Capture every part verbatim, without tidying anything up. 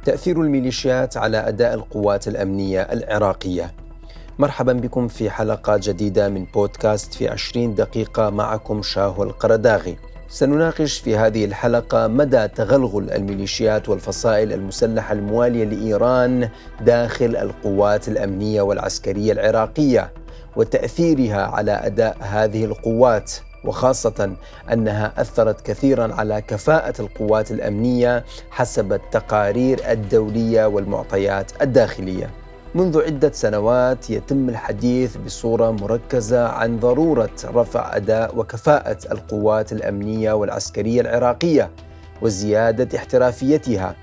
تأثير الميليشيات على أداء القوات الأمنية العراقية. مرحبا بكم في حلقة جديدة من بودكاست في عشرين دقيقة، معكم شاهو القرداغي. سنناقش في هذه الحلقة مدى تغلغل الميليشيات والفصائل المسلحة الموالية لإيران داخل القوات الأمنية والعسكرية العراقية وتأثيرها على أداء هذه القوات، وخاصة أنها أثرت كثيرا على كفاءة القوات الأمنية حسب التقارير الدولية والمعطيات الداخلية. منذ عدة سنوات يتم الحديث بصورة مركزة عن ضرورة رفع أداء وكفاءة القوات الأمنية والعسكرية العراقية وزيادة احترافيتها،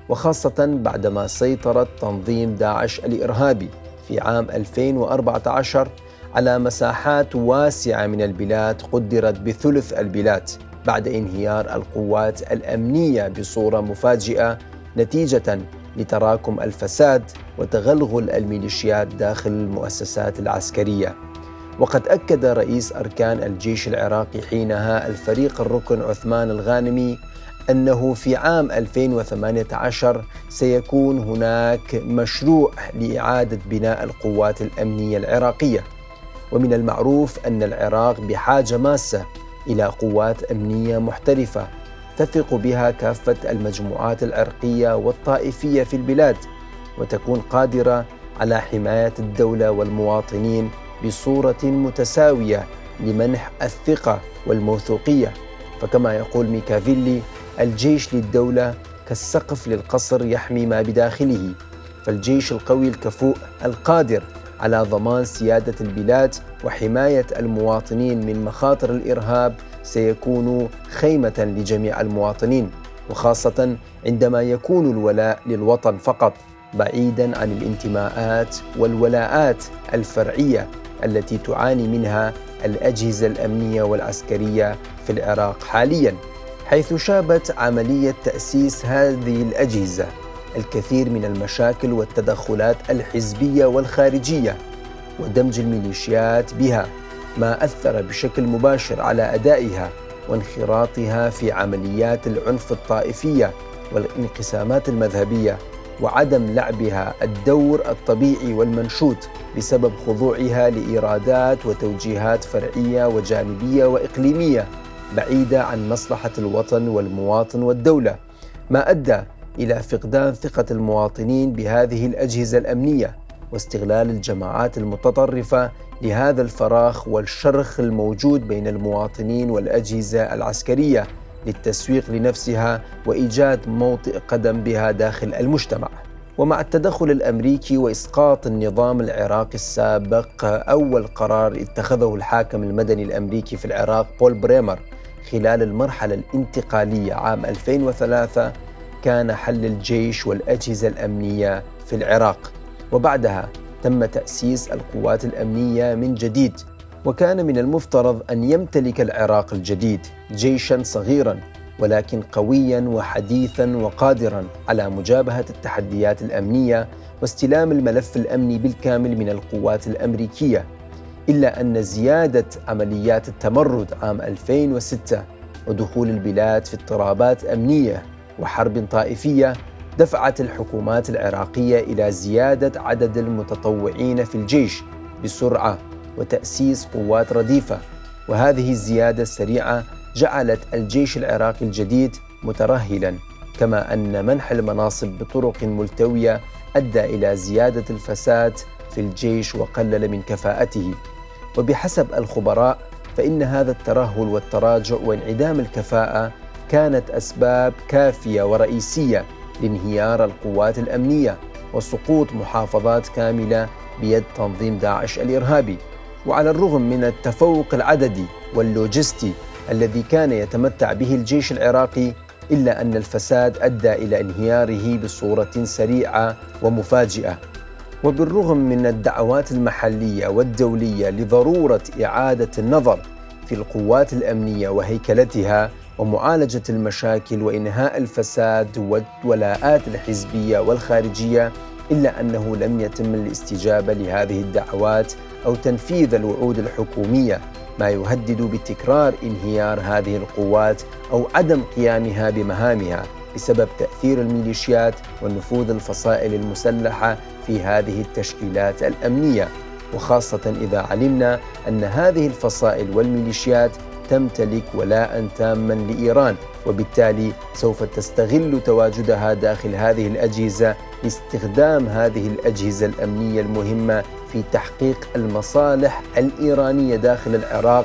وخاصة بعدما سيطرت تنظيم داعش الإرهابي في عام ألفين وأربعة عشر على مساحات واسعة من البلاد قدرت بثلث البلاد بعد انهيار القوات الأمنية بصورة مفاجئة نتيجة لتراكم الفساد وتغلغل الميليشيات داخل المؤسسات العسكرية. وقد أكد رئيس أركان الجيش العراقي حينها الفريق الركن عثمان الغانمي أنه في عام ألفين وثمانية عشر سيكون هناك مشروع لإعادة بناء القوات الأمنية العراقية، ومن المعروف أن العراق بحاجة ماسة إلى قوات أمنية محترفة تثق بها كافة المجموعات العرقية والطائفية في البلاد، وتكون قادرة على حماية الدولة والمواطنين بصورة متساوية لمنح الثقة والموثوقية. فكما يقول ميكافيلي: الجيش للدولة كالسقف للقصر يحمي ما بداخله، فالجيش القوي الكفؤ القادر على ضمان سيادة البلاد وحماية المواطنين من مخاطر الإرهاب سيكون خيمة لجميع المواطنين، وخاصة عندما يكون الولاء للوطن فقط بعيدا عن الانتماءات والولاءات الفرعية التي تعاني منها الأجهزة الأمنية والعسكرية في العراق حاليا، حيث شابت عملية تأسيس هذه الأجهزة الكثير من المشاكل والتدخلات الحزبية والخارجية ودمج الميليشيات بها، ما أثر بشكل مباشر على أدائها وانخراطها في عمليات العنف الطائفية والانقسامات المذهبية، وعدم لعبها الدور الطبيعي والمنشود بسبب خضوعها لإيرادات وتوجيهات فرعية وجانبية وإقليمية بعيدة عن مصلحة الوطن والمواطن والدولة، ما أدى إلى فقدان ثقة المواطنين بهذه الأجهزة الأمنية واستغلال الجماعات المتطرفة لهذا الفراغ والشرخ الموجود بين المواطنين والأجهزة العسكرية للتسويق لنفسها وإيجاد موطئ قدم بها داخل المجتمع. ومع التدخل الأمريكي وإسقاط النظام العراقي السابق، أول قرار اتخذه الحاكم المدني الأمريكي في العراق بول بريمر خلال المرحلة الانتقالية عام ألفين وثلاثة كان حل الجيش والأجهزة الأمنية في العراق، وبعدها تم تأسيس القوات الأمنية من جديد. وكان من المفترض أن يمتلك العراق الجديد جيشاً صغيراً ولكن قوياً وحديثاً وقادراً على مجابهة التحديات الأمنية واستلام الملف الأمني بالكامل من القوات الأمريكية، إلا أن زيادة عمليات التمرد عام ألفين وستة ودخول البلاد في اضطرابات أمنية وحرب طائفية دفعت الحكومات العراقية إلى زيادة عدد المتطوعين في الجيش بسرعة وتأسيس قوات رديفة، وهذه الزيادة السريعة جعلت الجيش العراقي الجديد مترهلاً، كما أن منح المناصب بطرق ملتوية أدى إلى زيادة الفساد في الجيش وقلل من كفاءته. وبحسب الخبراء فإن هذا الترهل والتراجع وانعدام الكفاءة كانت أسباب كافية ورئيسية لانهيار القوات الأمنية وسقوط محافظات كاملة بيد تنظيم داعش الإرهابي. وعلى الرغم من التفوق العددي واللوجستي الذي كان يتمتع به الجيش العراقي، إلا أن الفساد أدى إلى انهياره بصورة سريعة ومفاجئة. وبالرغم من الدعوات المحلية والدولية لضرورة إعادة النظر في القوات الأمنية وهيكلتها ومعالجة المشاكل وإنهاء الفساد والولاءات الحزبية والخارجية، إلا أنه لم يتم الاستجابة لهذه الدعوات أو تنفيذ الوعود الحكومية، ما يهدد بتكرار انهيار هذه القوات أو عدم قيامها بمهامها بسبب تأثير الميليشيات ونفوذ الفصائل المسلحة في هذه التشكيلات الأمنية، وخاصة إذا علمنا أن هذه الفصائل والميليشيات تمتلك ولاءً تاماً لإيران، وبالتالي سوف تستغل تواجدها داخل هذه الأجهزة لاستخدام هذه الأجهزة الأمنية المهمة في تحقيق المصالح الإيرانية داخل العراق،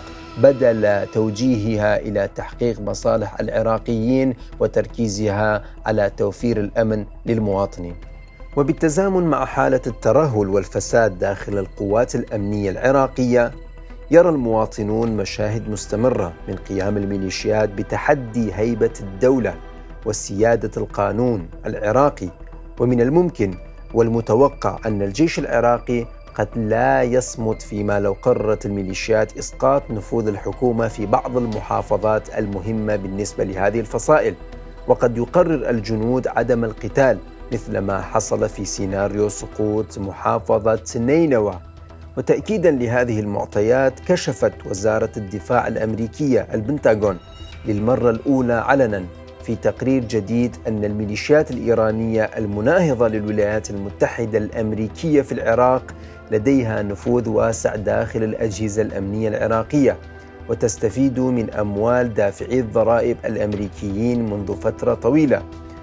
بدل توجيهها إلى تحقيق مصالح العراقيين وتركيزها على توفير الأمن للمواطنين. وبالتزامن مع حالة الترهل والفساد داخل القوات الأمنية العراقية، يرى المواطنون مشاهد مستمرة من قيام الميليشيات بتحدي هيبة الدولة وسيادة القانون العراقي، ومن الممكن والمتوقع أن الجيش العراقي قد لا يصمت فيما لو قررت الميليشيات إسقاط نفوذ الحكومة في بعض المحافظات المهمة بالنسبة لهذه الفصائل، وقد يقرر الجنود عدم القتال مثل ما حصل في سيناريو سقوط محافظة نينوى. وتأكيداً لهذه المعطيات، كشفت وزارة الدفاع الأمريكية البنتاغون للمرة الأولى علناً في تقرير جديد أن الميليشيات الإيرانية المناهضة للولايات المتحدة الأمريكية في العراق لديها نفوذ واسع داخل الأجهزة الأمنية العراقية، وتستفيد من أموال دافعي الضرائب الأمريكيين منذ فترة طويلة.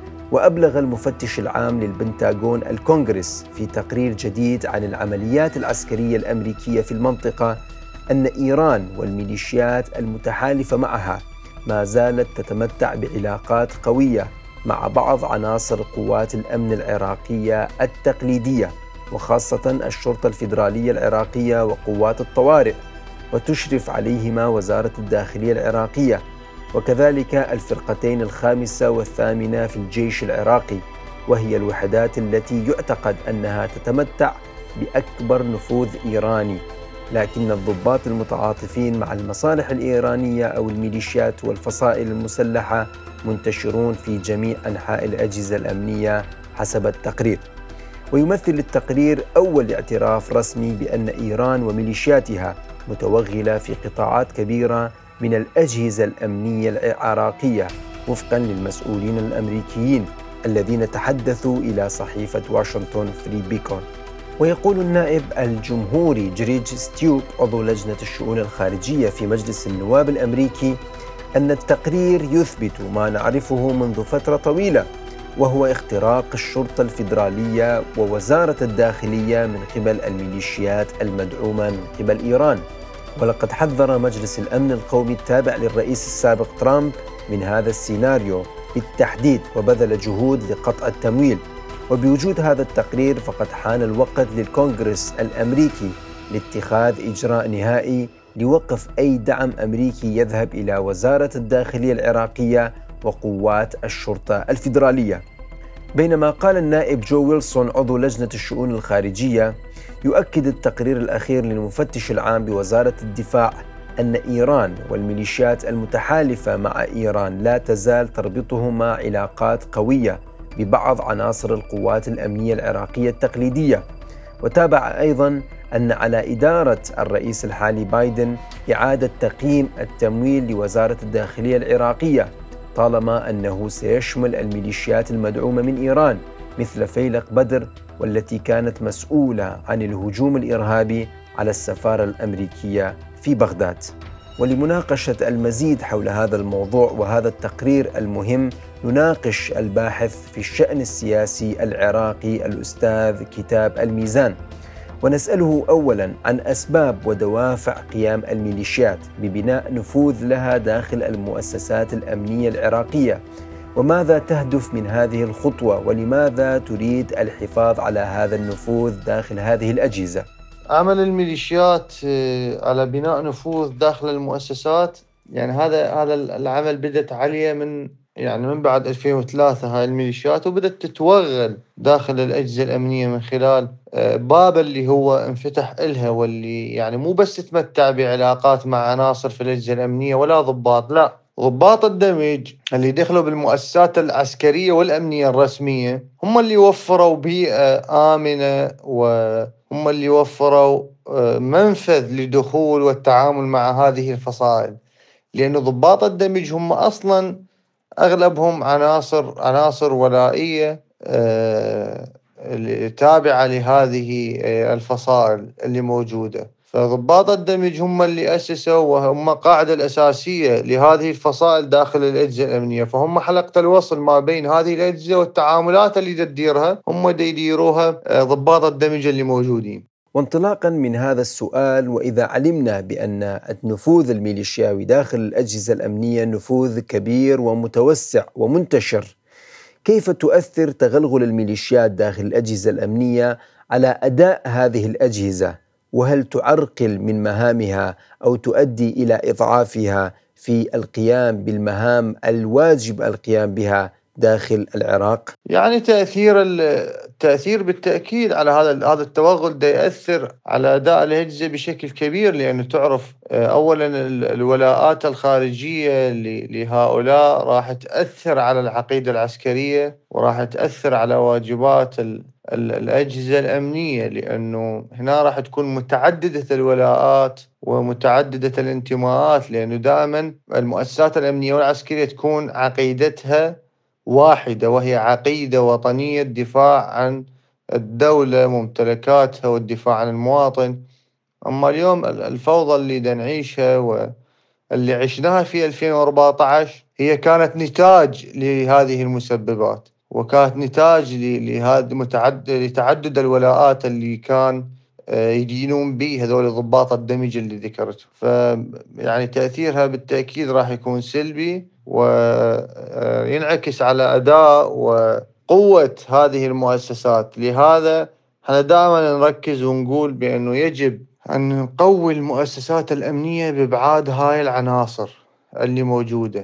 وأبلغ المفتش العام للبنتاغون الكونغرس في تقرير جديد عن العمليات العسكرية الأمريكية في المنطقة أن إيران والميليشيات المتحالفة معها ما زالت تتمتع بعلاقات قوية مع بعض عناصر قوات الأمن العراقية التقليدية، وخاصة الشرطة الفيدرالية العراقية وقوات الطوارئ، وتشرف عليهما وزارة الداخلية العراقية، وكذلك الفرقتين الخامسة والثامنة في الجيش العراقي، وهي الوحدات التي يعتقد أنها تتمتع بأكبر نفوذ إيراني. لكن الضباط المتعاطفين مع المصالح الإيرانية أو الميليشيات والفصائل المسلحة منتشرون في جميع أنحاء الأجهزة الأمنية حسب التقرير. ويمثل التقرير أول اعتراف رسمي بأن إيران وميليشياتها متوغلة في قطاعات كبيرة من الأجهزة الأمنية العراقية، وفقاً للمسؤولين الأمريكيين الذين تحدثوا إلى صحيفة واشنطن فري بيكون. ويقول النائب الجمهوري جريج ستيوب عضو لجنة الشؤون الخارجية في مجلس النواب الأمريكي أن التقرير يثبت ما نعرفه منذ فترة طويلة، وهو اختراق الشرطة الفيدرالية ووزارة الداخلية من قبل الميليشيات المدعومة من قبل إيران. ولقد حذر مجلس الأمن القومي التابع للرئيس السابق ترامب من هذا السيناريو بالتحديد، وبذل جهود لقطع التمويل. وبوجود هذا التقرير فقد حان الوقت للكونغرس الأمريكي لاتخاذ إجراء نهائي لوقف أي دعم أمريكي يذهب إلى وزارة الداخلية العراقية وقوات الشرطة الفيدرالية. بينما قال النائب جو ويلسون عضو لجنة الشؤون الخارجية، يؤكد التقرير الأخير للمفتش العام بوزارة الدفاع أن إيران والميليشيات المتحالفة مع إيران لا تزال تربطهما علاقات قوية ببعض عناصر القوات الأمنية العراقية التقليدية. وتابع أيضاً أن على إدارة الرئيس الحالي بايدن إعادة تقييم التمويل لوزارة الداخلية العراقية، طالما أنه سيشمل الميليشيات المدعومة من إيران مثل فيلق بدر، والتي كانت مسؤولة عن الهجوم الإرهابي على السفارة الأمريكية في بغداد. ولمناقشة المزيد حول هذا الموضوع وهذا التقرير المهم، نناقش الباحث في الشأن السياسي العراقي الأستاذ كتاب الميزان، ونسأله أولاً عن أسباب ودوافع قيام الميليشيات ببناء نفوذ لها داخل المؤسسات الأمنية العراقية، وماذا تهدف من هذه الخطوة، ولماذا تريد الحفاظ على هذا النفوذ داخل هذه الأجهزة. عمل الميليشيات على بناء نفوذ داخل المؤسسات، يعني هذا هذا العمل بدأت عليه من يعني من بعد ألفين وثلاثة هاي الميليشيات، وبدأت تتوغل داخل الأجهزة الأمنية من خلال باب اللي هو انفتح إلها، واللي يعني مو بس تتمتع بعلاقات مع عناصر في الأجهزة الأمنية ولا ضباط، لا، ضباط الدمج اللي دخلوا بالمؤسسات العسكرية والأمنية الرسمية هم اللي وفروا بيئة آمنة، وهم اللي وفروا منفذ لدخول والتعامل مع هذه الفصائل، لأن ضباط الدمج هم أصلاً أغلبهم عناصر عناصر ولائية تابعة لهذه الفصائل اللي موجودة. فضباط الدمج هم اللي أسسوا وهم قاعدة الأساسية لهذه الفصائل داخل الأجهزة الأمنية، فهم حلقة الوصل ما بين هذه الأجهزة والتعاملات اللي تديرها هم دي يديروها ضباط الدمج اللي موجودين. وانطلاقا من هذا السؤال، وإذا علمنا بأن النفوذ الميليشياوي داخل الأجهزة الأمنية نفوذ كبير ومتوسع ومنتشر، كيف تؤثر تغلغل الميليشيات داخل الأجهزة الأمنية على أداء هذه الأجهزة؟ وهل تعرقل من مهامها أو تؤدي إلى إضعافها في القيام بالمهام الواجب القيام بها داخل العراق؟ يعني تأثير التأثير بالتأكيد على هذا هذا التوغل ده يأثر على أداء الأجهزة بشكل كبير، لأنه تعرف أولا الولاءات الخارجية لهؤلاء راح تأثر على العقيدة العسكرية وراح تأثر على واجبات الأجهزة الأمنية، لأنه هنا راح تكون متعددة الولاءات ومتعددة الانتماءات، لأنه دائما المؤسسات الأمنية والعسكرية تكون عقيدتها واحدة، وهي عقيدة وطنية، الدفاع عن الدولة ممتلكاتها والدفاع عن المواطن. أما اليوم الفوضى اللي دا نعيشها واللي عشناها في ألفين وأربعة عشر هي كانت نتاج لهذه المسببات، وكانت نتاج لهذا متعدد لتعدد الولاءات اللي كان يدينون به هذول ضباط الدمج اللي ذكرته. فيعني تأثيرها بالتأكيد راح يكون سلبي وينعكس على أداء وقوة هذه المؤسسات. لهذا احنا دائما نركز ونقول بأنه يجب أن نقوي المؤسسات الأمنية بإبعاد هاي العناصر اللي موجودة،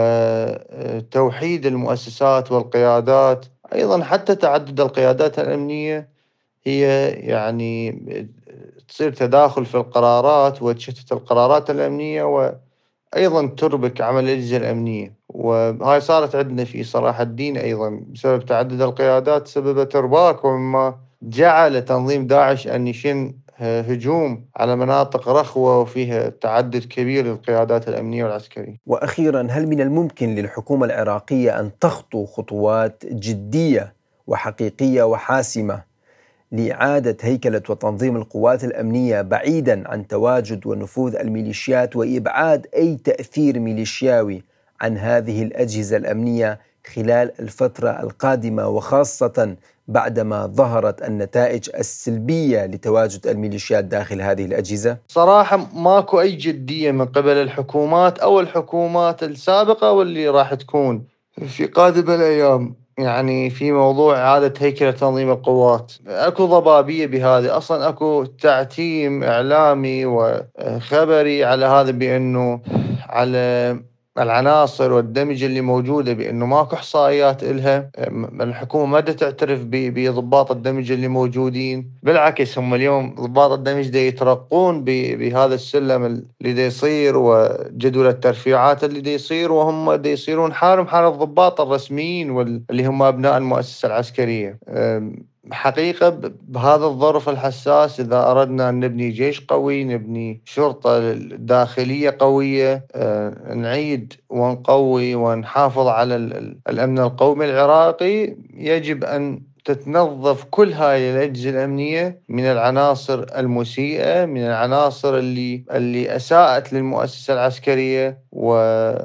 وتوحيد المؤسسات والقيادات. أيضا حتى تعدد القيادات الأمنية هي يعني تصير تداخل في القرارات وتشتت القرارات الأمنية، وأيضا تربك عمل الأجهزة الأمنية. وهاي صارت عندنا في صلاح الدين أيضا بسبب تعدد القيادات سببت إرباك، ومما جعل تنظيم داعش أن يشن هجوم على مناطق رخوة وفيها تعدد كبير للقيادات الأمنية والعسكرية. وأخيرا، هل من الممكن للحكومة العراقية أن تخطو خطوات جدية وحقيقية وحاسمة لإعادة هيكلة وتنظيم القوات الأمنية بعيدا عن تواجد ونفوذ الميليشيات وإبعاد أي تأثير ميليشياوي عن هذه الأجهزة الأمنية خلال الفترة القادمة، وخاصة بعدما ظهرت النتائج السلبية لتواجد الميليشيات داخل هذه الأجهزة؟ صراحة ماكو أي جدية من قبل الحكومات أو الحكومات السابقة واللي راح تكون في قادم الأيام يعني في موضوع إعادة هيكلة تنظيم القوات. أكو ضبابية بهذه، أصلا أكو تعتيم إعلامي وخبري على هذا بأنه على العناصر والدمج اللي موجودة بأنه ماكو إحصائيات إلها. الحكومة ما تعترف بضباط الدمج اللي موجودين، بالعكس هم اليوم ضباط الدمج دي يترقون بهذا السلم اللي دي يصير وجدول الترفيعات اللي دي يصير، وهم دي يصيرون حالهم حال الضباط الرسميين واللي هم أبناء المؤسسة العسكرية. حقيقة بهذا الظرف الحساس إذا أردنا أن نبني جيش قوي، نبني شرطة داخلية قوية، نعيد ونقوي ونحافظ على الأمن القومي العراقي، يجب أن تتنظف كل هاي الأجهزة الأمنية من العناصر المسيئة، من العناصر اللي اللي أساءت للمؤسسة العسكرية و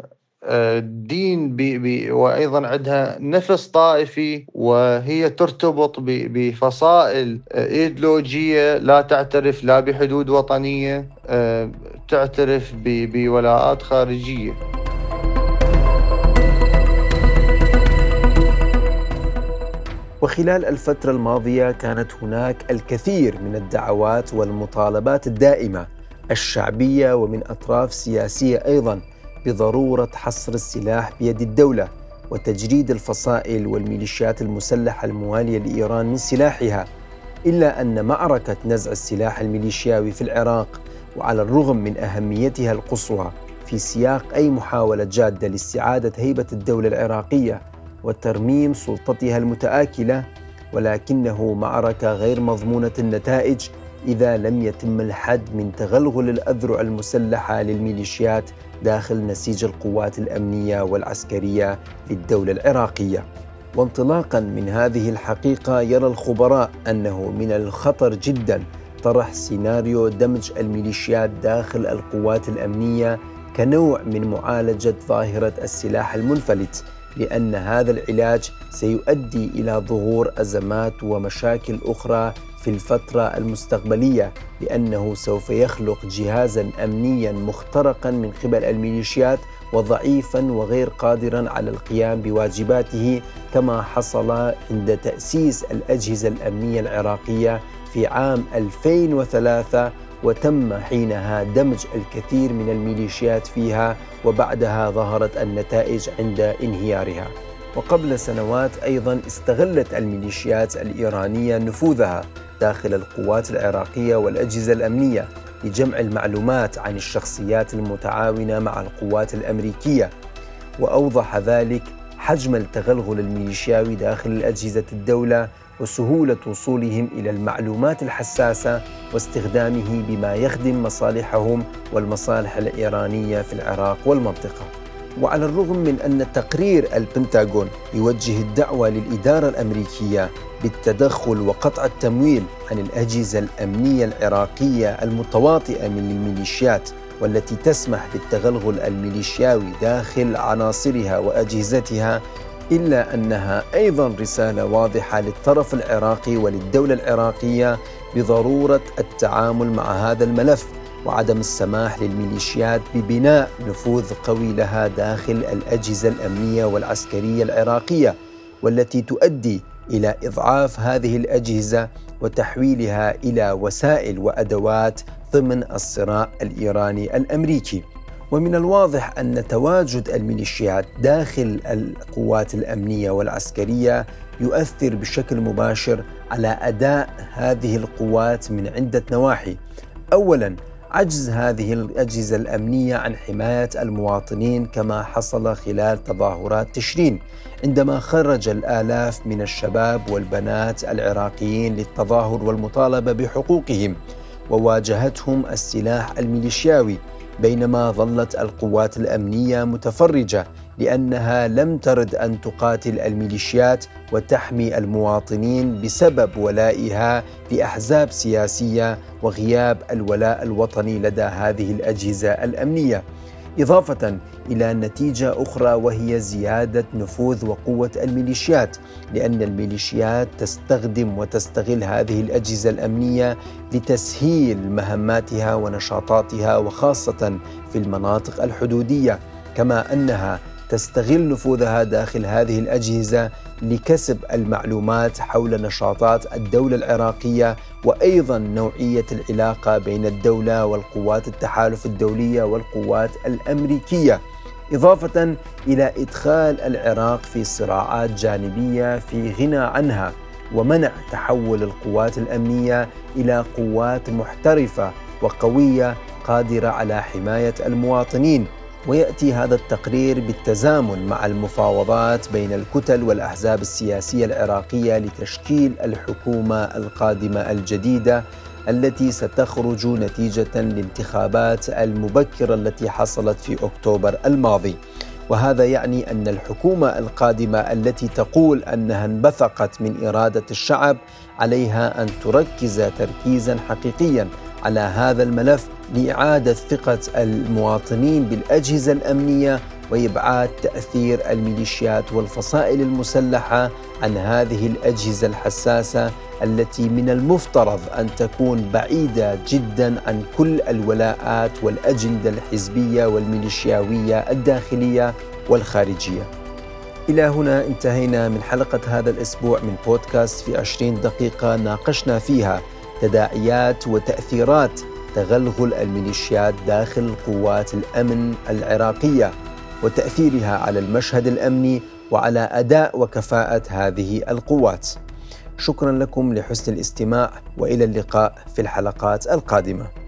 الدين بي بي وأيضا عندها نفس طائفي، وهي ترتبط بفصائل إيديولوجية لا تعترف لا بحدود وطنية، تعترف بولاءات خارجية. وخلال الفترة الماضية كانت هناك الكثير من الدعوات والمطالبات الدائمة الشعبية ومن أطراف سياسية أيضا بضرورة حصر السلاح بيد الدولة وتجريد الفصائل والميليشيات المسلحة الموالية لإيران من سلاحها، إلا أن معركة نزع السلاح الميليشياوي في العراق، وعلى الرغم من أهميتها القصوى في سياق أي محاولة جادة لاستعادة هيبة الدولة العراقية وترميم سلطتها المتآكلة، ولكنه معركة غير مضمونة النتائج إذا لم يتم الحد من تغلغل الأذرع المسلحة للميليشيات داخل نسيج القوات الأمنية والعسكرية للدولة العراقية. وانطلاقا من هذه الحقيقة، يرى الخبراء أنه من الخطر جدا طرح سيناريو دمج الميليشيات داخل القوات الأمنية كنوع من معالجة ظاهرة السلاح المنفلت، لأن هذا العلاج سيؤدي إلى ظهور أزمات ومشاكل أخرى في الفترة المستقبلية، لأنه سوف يخلق جهازاً أمنياً مخترقاً من قبل الميليشيات وضعيفاً وغير قادراً على القيام بواجباته، كما حصل عند تأسيس الأجهزة الأمنية العراقية في عام ألفين وثلاثة، وتم حينها دمج الكثير من الميليشيات فيها، وبعدها ظهرت النتائج عند انهيارها. وقبل سنوات أيضاً استغلت الميليشيات الإيرانية نفوذها داخل القوات العراقية والأجهزة الأمنية لجمع المعلومات عن الشخصيات المتعاونة مع القوات الأمريكية، وأوضح ذلك حجم التغلغل الميليشياوي داخل أجهزة الدولة وسهولة وصولهم إلى المعلومات الحساسة واستخدامه بما يخدم مصالحهم والمصالح الإيرانية في العراق والمنطقة. وعلى الرغم من أن تقرير البنتاغون يوجه الدعوة للإدارة الأمريكية بالتدخل وقطع التمويل عن الأجهزة الأمنية العراقية المتواطئة من الميليشيات والتي تسمح بالتغلغل الميليشياوي داخل عناصرها وأجهزتها، إلا أنها أيضاً رسالة واضحة للطرف العراقي وللدولة العراقية بضرورة التعامل مع هذا الملف وعدم السماح للميليشيات ببناء نفوذ قوي لها داخل الأجهزة الأمنية والعسكرية العراقية، والتي تؤدي إلى إضعاف هذه الأجهزة وتحويلها إلى وسائل وأدوات ضمن الصراع الإيراني الأمريكي. ومن الواضح أن تواجد الميليشيات داخل القوات الأمنية والعسكرية يؤثر بشكل مباشر على أداء هذه القوات من عدة نواحي. أولاً، عجز هذه الأجهزة الأمنية عن حماية المواطنين، كما حصل خلال تظاهرات تشرين عندما خرج الآلاف من الشباب والبنات العراقيين للتظاهر والمطالبة بحقوقهم، وواجهتهم السلاح الميليشياوي، بينما ظلت القوات الأمنية متفرجة لأنها لم ترد أن تقاتل الميليشيات وتحمي المواطنين بسبب ولائها لأحزاب سياسية وغياب الولاء الوطني لدى هذه الأجهزة الأمنية، إضافة إلى نتيجة أخرى وهي زيادة نفوذ وقوة الميليشيات، لأن الميليشيات تستخدم وتستغل هذه الأجهزة الأمنية لتسهيل مهماتها ونشاطاتها، وخاصة في المناطق الحدودية، كما أنها تستغل نفوذها داخل هذه الأجهزة لكسب المعلومات حول نشاطات الدولة العراقية، وأيضا نوعية العلاقة بين الدولة والقوات التحالف الدولية والقوات الأمريكية، إضافة إلى إدخال العراق في صراعات جانبية في غنى عنها، ومنع تحول القوات الأمنية إلى قوات محترفة وقوية قادرة على حماية المواطنين. ويأتي هذا التقرير بالتزامن مع المفاوضات بين الكتل والأحزاب السياسية العراقية لتشكيل الحكومة القادمة الجديدة التي ستخرج نتيجة للانتخابات المبكرة التي حصلت في أكتوبر الماضي. وهذا يعني أن الحكومة القادمة التي تقول أنها انبثقت من إرادة الشعب عليها أن تركز تركيزا حقيقيا على هذا الملف لإعادة ثقة المواطنين بالأجهزة الأمنية وإبعاد تأثير الميليشيات والفصائل المسلحة عن هذه الأجهزة الحساسة التي من المفترض أن تكون بعيدة جدا عن كل الولاءات والأجندة الحزبية والميليشياوية الداخلية والخارجية. إلى هنا انتهينا من حلقة هذا الأسبوع من بودكاست في عشرين دقيقة، ناقشنا فيها تداعيات وتأثيرات تغلغل الميليشيات داخل قوات الأمن العراقية وتأثيرها على المشهد الأمني وعلى أداء وكفاءة هذه القوات. شكرا لكم لحسن الاستماع، وإلى اللقاء في الحلقات القادمة.